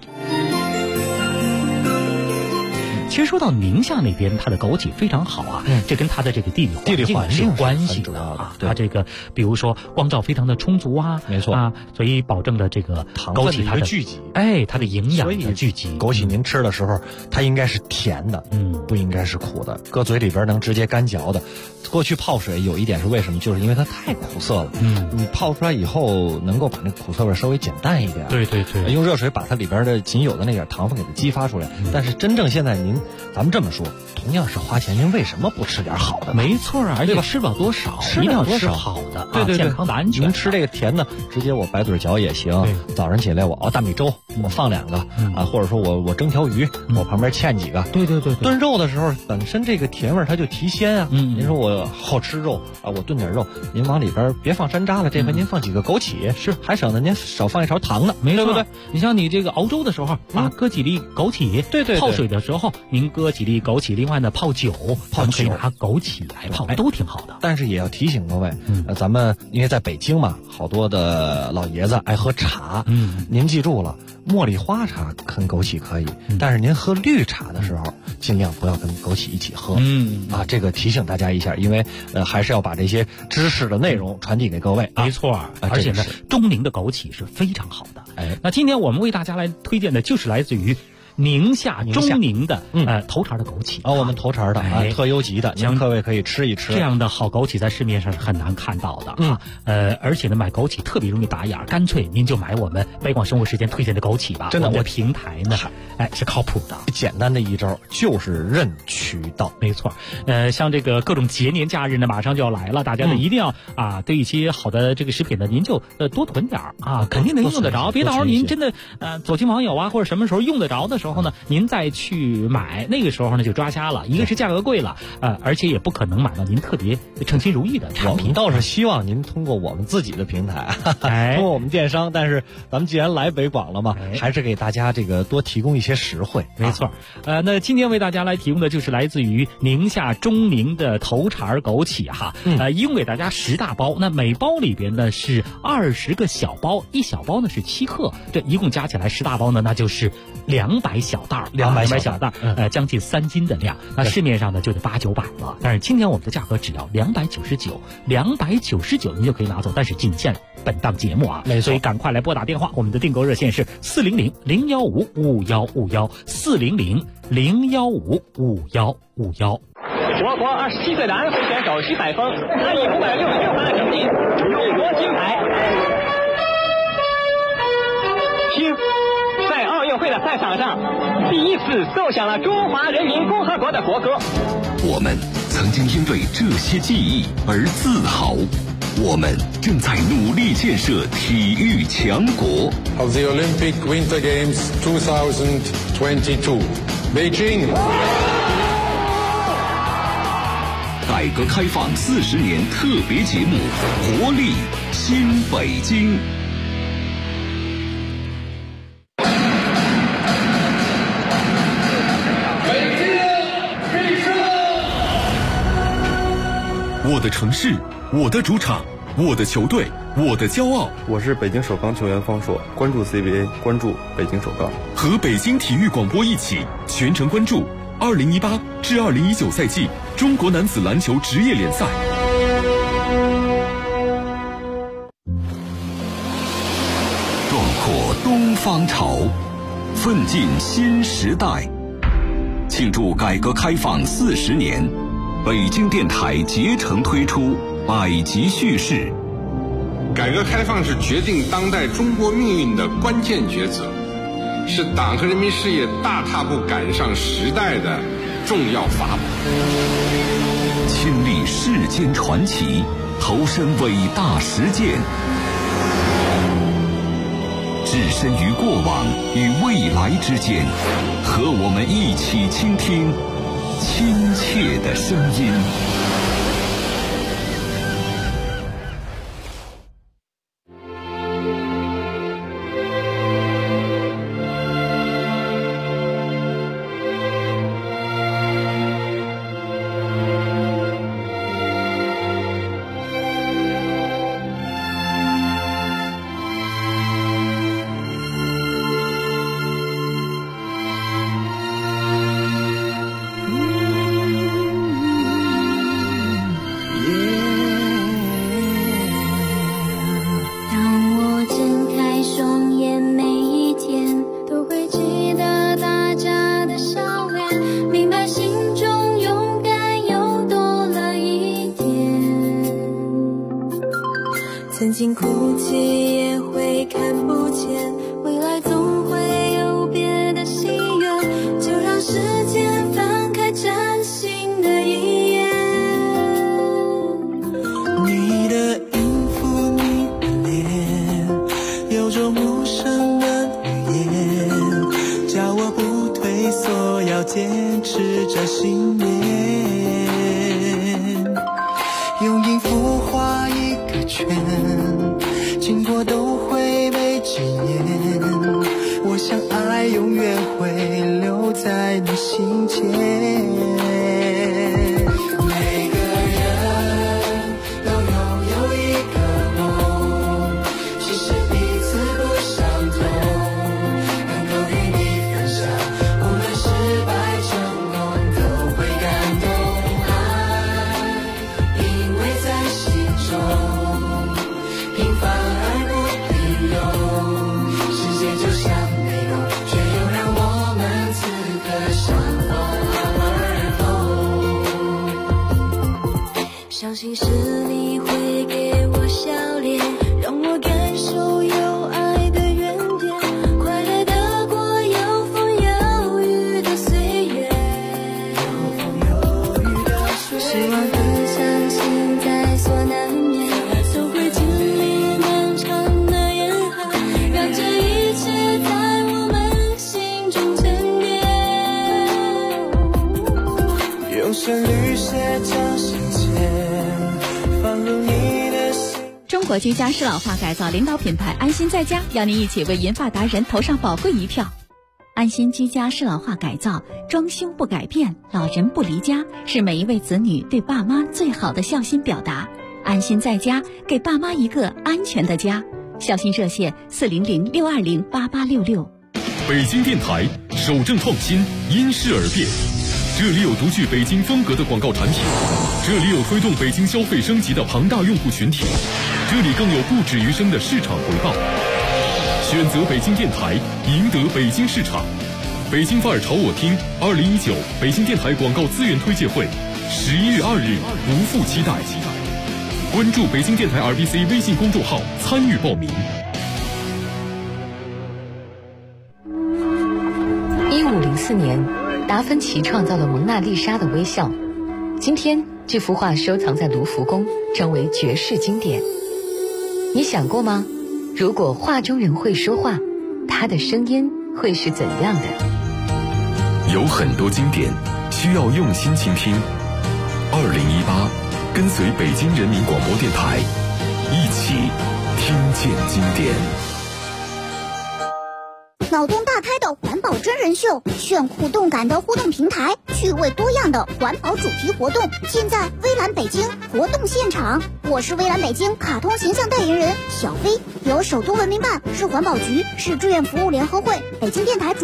其实说到宁夏那边，它的枸杞非常好啊，这跟它的这个地理环境是有关系的啊。它这个比如说光照非常的充足啊， 没错啊，所以保证了这个枸杞它的聚集， 它的营养的聚集。 枸杞您吃的时候，它应该是甜的，不应该是苦的，搁嘴里边能直接干嚼的。过去泡水有一点是为什么？就是因为它太苦涩了。你泡出来以后，能够把那苦涩味稍微减淡一点。 对， 用热水把它里边的仅有的那点糖分给它激发出来。但是真正现在咱们这么说，同样是花钱，您为什么不吃点好的？ 没错啊，而且吃不了多少，一定要吃好的， 对， 健康的、安全。 您吃这个甜的，直接我白嘴嚼也行。早上起来我熬大米粥，我放2个啊，或者说我蒸条鱼，我旁边芡几个。 对。 炖肉的时候，本身这个甜味它就提鲜啊。您说我好吃肉啊，我炖点肉，您往里边别放山楂了，这回您放几个枸杞，是还省得您少放一勺糖呢， 没错， 对不对？ 你像你这个熬粥的时候搁几粒枸杞， 对， 泡水的时候您搁几粒枸杞，另外呢泡酒可以拿枸杞来泡，都挺好的。 但是也要提醒各位，咱们因为在北京嘛，好多的老爷子爱喝茶，您记住了，茉莉花茶跟枸杞可以，但是您喝绿茶的时候，尽量不要跟枸杞一起喝。这个提醒大家一下，因为还是要把这些知识的内容传递给各位。 没错，而且呢，中宁的枸杞是非常好的。那今天我们为大家来推荐的就是来自于宁夏中宁的头茬的枸杞我们头茬的特优级的，您各位可以吃一吃。 这样的好枸杞在市面上是很难看到的而且呢，买枸杞特别容易打眼，干脆您就买我们北广生活时间推荐的枸杞吧。 真的， 我们的平台呢是靠谱的。 简单的一招就是认渠道， 没错。像这个各种节年假日呢马上就要来了，大家呢一定要对一些好的这个食品呢，您就多囤点肯定能用得着。别到时候您真的走亲访友或者什么时候用得着的时候呢，您再去买，那个时候呢就抓瞎了。一个是价格贵了而且也不可能买到您特别称心如意的产品。 我们倒是希望您通过我们自己的平台通过我们电商，但是咱们既然来北广了嘛，还是给大家这个多提供一些实惠。 没错。那今天为大家来提供的就是来自于宁夏中宁的头茬枸杞一共给大家10大包，那每包里边呢是20个小包，一小包呢是7克，这一共加起来10大包呢，那就是200小袋，200小袋将近3斤的量。那市面上呢就得800-900了，但是今天我们的价格只要299，299您就可以拿走，但是仅限本档节目所以赶快来拨打电话，我们的订购热线是400-015-5151，400-015-5151。 我国27岁的安徽选手徐载峰，他以566分的成绩荣获金牌。听，在奥运会的赛场上，第一次奏响了中华人民共和国的国歌。 我们曾经因为这些记忆而自豪， 我们正在努力建设体育强国。 of the Olympic Winter Games 2022, Beijing. 改革开放40年特别节目《活力新北京》。 我的城市，我的主场，我的球队，我的骄傲。 我是北京首钢球员方硕，关注 CBA， 关注北京首钢。 和北京体育广播一起全程关注2018至2019赛季中国男子篮球职业联赛。 壮阔东方潮，奋进新时代。庆祝改革开放40年。北京电台竭诚推出百集叙事。 改革开放是决定当代中国命运的关键抉择，是党和人民事业大踏步赶上时代的重要法宝。 亲历世间传奇，投身伟大实践，置身于过往与未来之间，和我们一起倾听亲切的声音。 曾经哭泣也会看不见，未来总会有别的心愿，就让时间翻开崭新的一页。 你的音符，你的脸，有种陌生的语言，叫我不退缩，要坚持着信念。用音符画一个圈，经过都会被纪念。我想爱永远会留在你心间。每个人都拥有一个梦，其实彼此不相同，能够与你分享，无论失败成功都会感动。爱因为在心中平凡而不平庸，世界就像没有，却又让我们此刻相逢而痛。相信是你会给我笑脸，让我感受有爱的原点，快乐的过有风有雨的岁月，希望和相信在所难免，都会经历漫长的严寒，让这一切在我们心中沉淀。用旋律写张信笺，放入你的心。 中国居家适老化改造领导品牌安心在家，邀您一起为银发达人投上宝贵一票。安心居家适老化改造，装修不改变，老人不离家，是每一位子女对爸妈最好的孝心表达。安心在家，给爸妈一个安全的家。孝心热线400-620-8866。 北京电台守正创新，因势而变。这里有独具北京风格的广告产品，这里有推动北京消费升级的庞大用户群体，这里更有不止余生的市场回报。选择北京电台，赢得北京市场。北京范儿朝我听2019北京电台广告资源推介会，11月2日不负期待。关注北京电台 RBC 微信公众号参与报名。 1504年，达芬奇创造了蒙娜丽莎的微笑。今天这幅画收藏在卢浮宫，成为绝世经典。你想过吗？如果画中人会说话，他的声音会是怎样的？ 有很多经典需要用心倾听。2018，跟随北京人民广播电台，一起听见经典。 脑洞大开的环保真人秀，炫酷动感的互动平台，趣味多样的环保主题活动，尽在微蓝北京活动现场。我是微蓝北京卡通形象代言人小飞，由首都文明办、市环保局、市志愿服务联合会、北京电台主